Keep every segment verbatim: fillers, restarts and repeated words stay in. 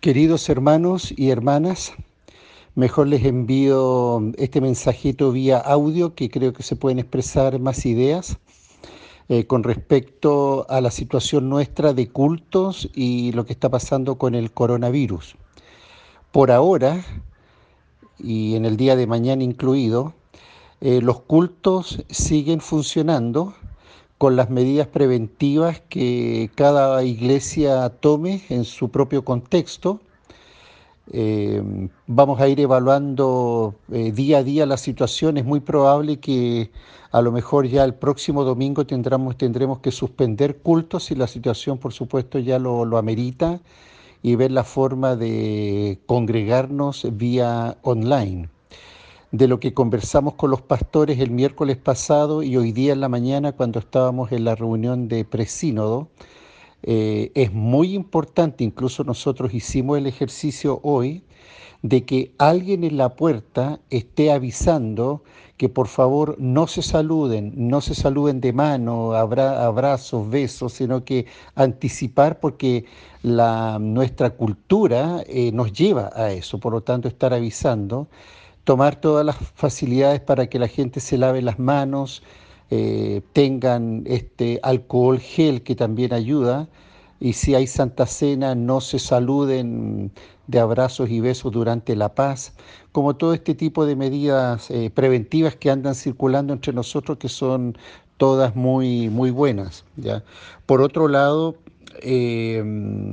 Queridos hermanos y hermanas, mejor les envío este mensajito vía audio que creo que se pueden expresar más ideas eh, con respecto a la situación nuestra de cultos y lo que está pasando con el coronavirus. Por ahora, y en el día de mañana incluido, eh, los cultos siguen funcionando con las medidas preventivas que cada iglesia tome en su propio contexto. Eh, vamos a ir evaluando eh, día a día la situación. Es muy probable que a lo mejor ya el próximo domingo tendremos, tendremos que suspender cultos si la situación, por supuesto, ya lo, lo amerita y ver la forma de congregarnos vía online. De lo que conversamos con los pastores el miércoles pasado y hoy día en la mañana cuando estábamos en la reunión de presínodo, eh, es muy importante, incluso nosotros hicimos el ejercicio hoy, de que alguien en la puerta esté avisando que por favor no se saluden, no se saluden de mano, abra, abrazos, besos, sino que anticipar porque la, nuestra cultura eh, nos lleva a eso, por lo tanto estar avisando, tomar todas las facilidades para que la gente se lave las manos, eh, tengan este alcohol gel que también ayuda, y si hay Santa Cena no se saluden de abrazos y besos durante la paz, como todo este tipo de medidas eh, preventivas que andan circulando entre nosotros que son todas muy, muy buenas, ¿ya? Por otro lado, eh,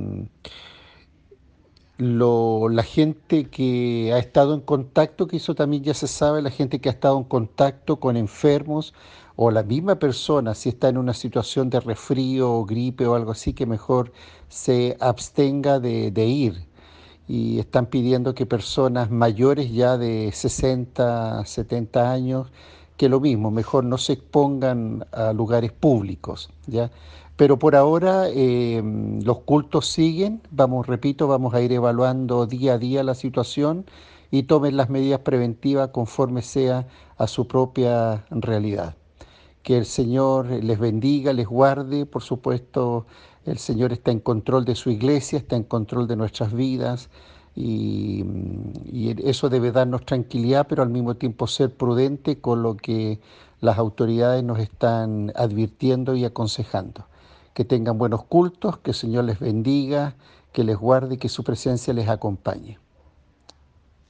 lo, la gente que ha estado en contacto, que eso también ya se sabe, la gente que ha estado en contacto con enfermos o la misma persona, si está en una situación de resfrío o gripe o algo así, que mejor se abstenga de, de ir. Y están pidiendo que personas mayores ya de sesenta, setenta años, que lo mismo, mejor no se expongan a lugares públicos, ¿ya? Pero por ahora eh, los cultos siguen, vamos, repito, vamos a ir evaluando día a día la situación y tomen las medidas preventivas conforme sea a su propia realidad. Que el Señor les bendiga, les guarde, por supuesto, el Señor está en control de su iglesia, está en control de nuestras vidas y, y eso debe darnos tranquilidad, pero al mismo tiempo ser prudente con lo que las autoridades nos están advirtiendo y aconsejando. Que tengan buenos cultos, que el Señor les bendiga, que les guarde y que su presencia les acompañe.